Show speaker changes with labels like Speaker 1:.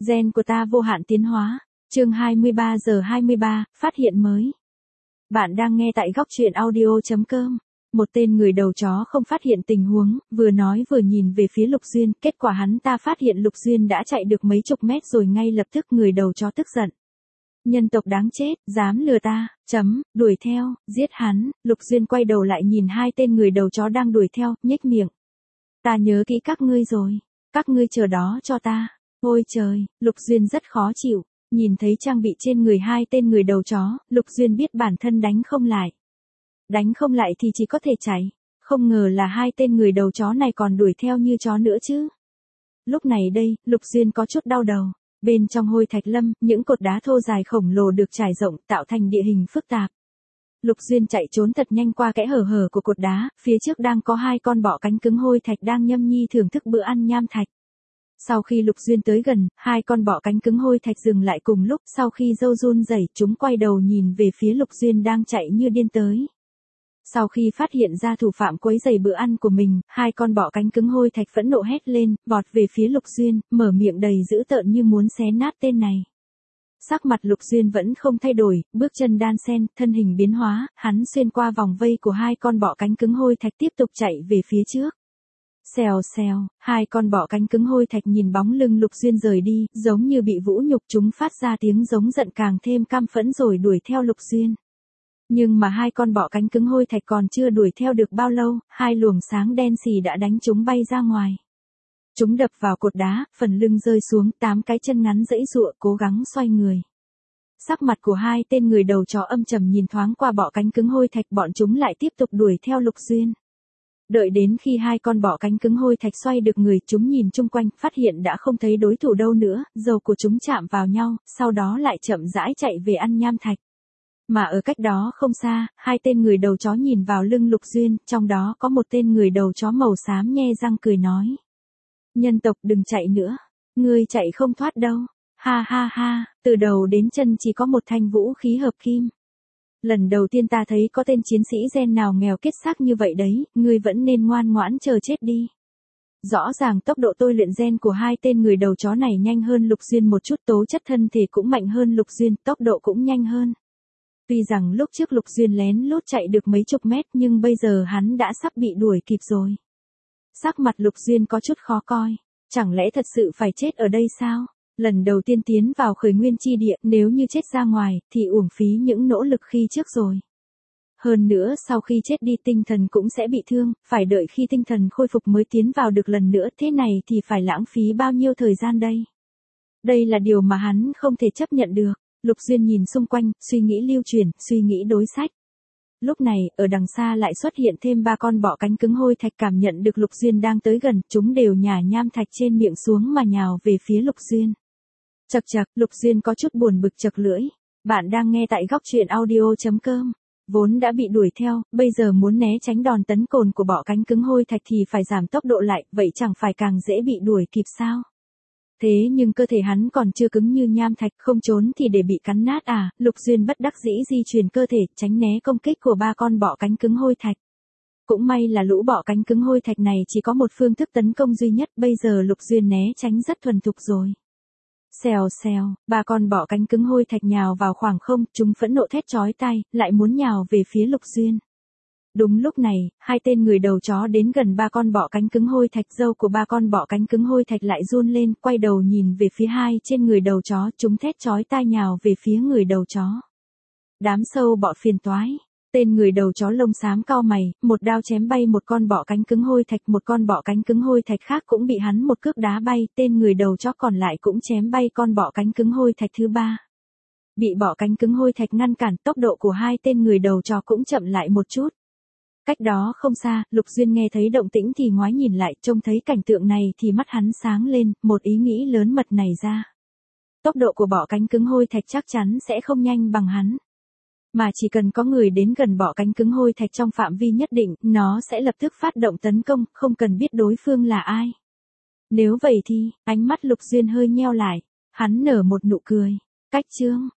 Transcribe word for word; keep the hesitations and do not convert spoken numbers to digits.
Speaker 1: Gen của ta vô hạn tiến hóa. Chương hai mươi ba giờ hai mươi ba, phát hiện mới. Bạn đang nghe tại góc truyện audio chấm com. Một tên người đầu chó không phát hiện tình huống, vừa nói vừa nhìn về phía Lục Duyên, kết quả hắn ta phát hiện Lục Duyên đã chạy được mấy chục mét rồi, ngay lập tức người đầu chó tức giận. Nhân tộc đáng chết, dám lừa ta, chấm, đuổi theo, giết hắn. Lục Duyên quay đầu lại nhìn hai tên người đầu chó đang đuổi theo, nhếch miệng. Ta nhớ kỹ các ngươi rồi, các ngươi chờ đó cho ta. Ôi trời, Lục Duyên rất khó chịu, nhìn thấy trang bị trên người hai tên người đầu chó, Lục Duyên biết bản thân đánh không lại. Đánh không lại thì chỉ có thể chạy, không ngờ là hai tên người đầu chó này còn đuổi theo như chó nữa chứ. Lúc này đây, Lục Duyên có chút đau đầu. Bên trong hôi thạch lâm, những cột đá thô dài khổng lồ được trải rộng, tạo thành địa hình phức tạp. Lục Duyên chạy trốn thật nhanh qua kẽ hở hở của cột đá, phía trước đang có hai con bọ cánh cứng hôi thạch đang nhâm nhi thưởng thức bữa ăn nham thạch. Sau khi Lục Duyên tới gần, hai con bọ cánh cứng hôi thạch dừng lại cùng lúc, sau khi râu run rẩy, chúng quay đầu nhìn về phía Lục Duyên đang chạy như điên tới. Sau khi phát hiện ra thủ phạm quấy rầy bữa ăn của mình, hai con bọ cánh cứng hôi thạch phẫn nộ hét lên, vọt về phía Lục Duyên, mở miệng đầy dữ tợn như muốn xé nát tên này. Sắc mặt Lục Duyên vẫn không thay đổi, bước chân đan sen, thân hình biến hóa, hắn xuyên qua vòng vây của hai con bọ cánh cứng hôi thạch tiếp tục chạy về phía trước. Xèo xèo, hai con bọ cánh cứng hôi thạch nhìn bóng lưng Lục Duyên rời đi, giống như bị vũ nhục, chúng phát ra tiếng giống giận càng thêm căm phẫn rồi đuổi theo Lục Duyên. Nhưng mà hai con bọ cánh cứng hôi thạch còn chưa đuổi theo được bao lâu, hai luồng sáng đen xì đã đánh chúng bay ra ngoài. Chúng đập vào cột đá, phần lưng rơi xuống, tám cái chân ngắn giãy giụa cố gắng xoay người. Sắc mặt của hai tên người đầu chó âm trầm, nhìn thoáng qua bọ cánh cứng hôi thạch, bọn chúng lại tiếp tục đuổi theo Lục Duyên. Đợi đến khi hai con bọ cánh cứng hôi thạch xoay được người, chúng nhìn chung quanh, phát hiện đã không thấy đối thủ đâu nữa, dầu của chúng chạm vào nhau, sau đó lại chậm rãi chạy về ăn nham thạch. Mà ở cách đó không xa, hai tên người đầu chó nhìn vào lưng Lục Duyên, trong đó có một tên người đầu chó màu xám nhe răng cười nói. Nhân tộc đừng chạy nữa, ngươi chạy không thoát đâu, ha ha ha, từ đầu đến chân chỉ có một thanh vũ khí hợp kim. Lần đầu tiên ta thấy có tên chiến sĩ gen nào nghèo kết xác như vậy đấy, ngươi vẫn nên ngoan ngoãn chờ chết đi. Rõ ràng tốc độ tôi luyện gen của hai tên người đầu chó này nhanh hơn Lục Duyên một chút, tố chất thân thể cũng mạnh hơn Lục Duyên, tốc độ cũng nhanh hơn. Tuy rằng lúc trước Lục Duyên lén lút chạy được mấy chục mét, nhưng bây giờ hắn đã sắp bị đuổi kịp rồi. Sắc mặt Lục Duyên có chút khó coi, chẳng lẽ thật sự phải chết ở đây sao? Lần đầu tiên tiến vào khởi nguyên chi địa, nếu như chết ra ngoài, thì uổng phí những nỗ lực khi trước rồi. Hơn nữa sau khi chết đi tinh thần cũng sẽ bị thương, phải đợi khi tinh thần khôi phục mới tiến vào được lần nữa, thế này thì phải lãng phí bao nhiêu thời gian đây? Đây là điều mà hắn không thể chấp nhận được. Lục Duyên nhìn xung quanh, suy nghĩ lưu truyền, suy nghĩ đối sách. Lúc này, ở đằng xa lại xuất hiện thêm ba con bọ cánh cứng hôi thạch, cảm nhận được Lục Duyên đang tới gần, chúng đều nhả nham thạch trên miệng xuống mà nhào về phía Lục Duyên. Chậc chậc, Lục Duyên có chút buồn bực chậc lưỡi. Bạn đang nghe tại góc truyện audio chấm com. Vốn đã bị đuổi theo, bây giờ muốn né tránh đòn tấn công của bọ cánh cứng hôi thạch thì phải giảm tốc độ lại, vậy chẳng phải càng dễ bị đuổi kịp sao? Thế nhưng cơ thể hắn còn chưa cứng như nham thạch, không trốn thì để bị cắn nát à? Lục Duyên bất đắc dĩ di chuyển cơ thể, tránh né công kích của ba con bọ cánh cứng hôi thạch. Cũng may là lũ bọ cánh cứng hôi thạch này chỉ có một phương thức tấn công duy nhất, bây giờ Lục Duyên né tránh rất thuần thục rồi. Xèo xèo, ba con bọ cánh cứng hôi thạch nhào vào khoảng không, chúng phẫn nộ thét chói tai, lại muốn nhào về phía Lục Duyên. Đúng lúc này, hai tên người đầu chó đến gần ba con bọ cánh cứng hôi thạch, râu của ba con bọ cánh cứng hôi thạch lại run lên, quay đầu nhìn về phía hai trên người đầu chó, chúng thét chói tai nhào về phía người đầu chó. Đám sâu bọ phiền toái. Tên người đầu chó lông xám cau mày, một đao chém bay một con bọ cánh cứng hôi thạch, một con bọ cánh cứng hôi thạch khác cũng bị hắn một cước đá bay, tên người đầu chó còn lại cũng chém bay con bọ cánh cứng hôi thạch thứ ba. Bị bọ cánh cứng hôi thạch ngăn cản, tốc độ của hai tên người đầu chó cũng chậm lại một chút. Cách đó không xa, Lục Duyên nghe thấy động tĩnh thì ngoái nhìn lại, trông thấy cảnh tượng này thì mắt hắn sáng lên, một ý nghĩ lớn mật này ra. Tốc độ của bọ cánh cứng hôi thạch chắc chắn sẽ không nhanh bằng hắn. Mà chỉ cần có người đến gần bọ cánh cứng hôi thạch trong phạm vi nhất định, nó sẽ lập tức phát động tấn công, không cần biết đối phương là ai. Nếu vậy thì, ánh mắt Lục Duyên hơi nheo lại, hắn nở một nụ cười. Cách chương,